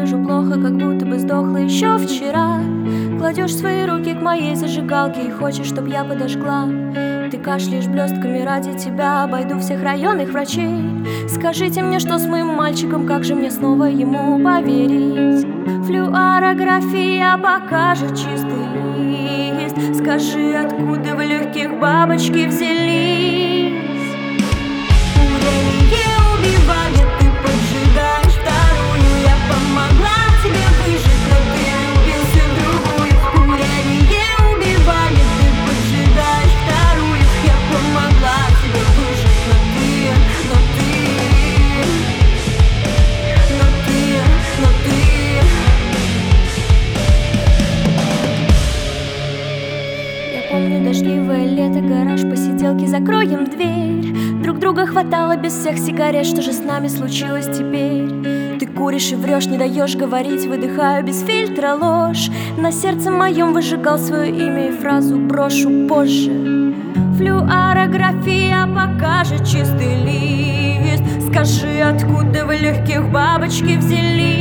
вижу плохо, как будто бы сдохла еще вчера. Кладешь свои руки к моей зажигалке и хочешь, чтоб я подожгла. Ты кашляешь блестками, ради тебя обойду всех районных врачей. Скажите мне, что с моим мальчиком, как же мне снова ему поверить? Флюорография покажет чистый лист. Скажи, откуда в легких бабочки взялись? Курение убивает, ты поджигаешь вторую. Я помогла тебе выжить, но ты влюбился в другую. Курение убивает, ты поджигаешь вторую. Я помогла тебе выжить, но ты Я помню дождливое лето, гараж, посиделки, закроем дверь. Друг друга хватало без всех сигарет, что же с нами случилось теперь? Ты куришь и врешь, не даешь говорить, выдыхаю без фильтра ложь. На сердце моем выжигал свое имя и фразу брошу позже. Флюорография покажет чистый лист. Скажи, откуда в легких бабочки взялись?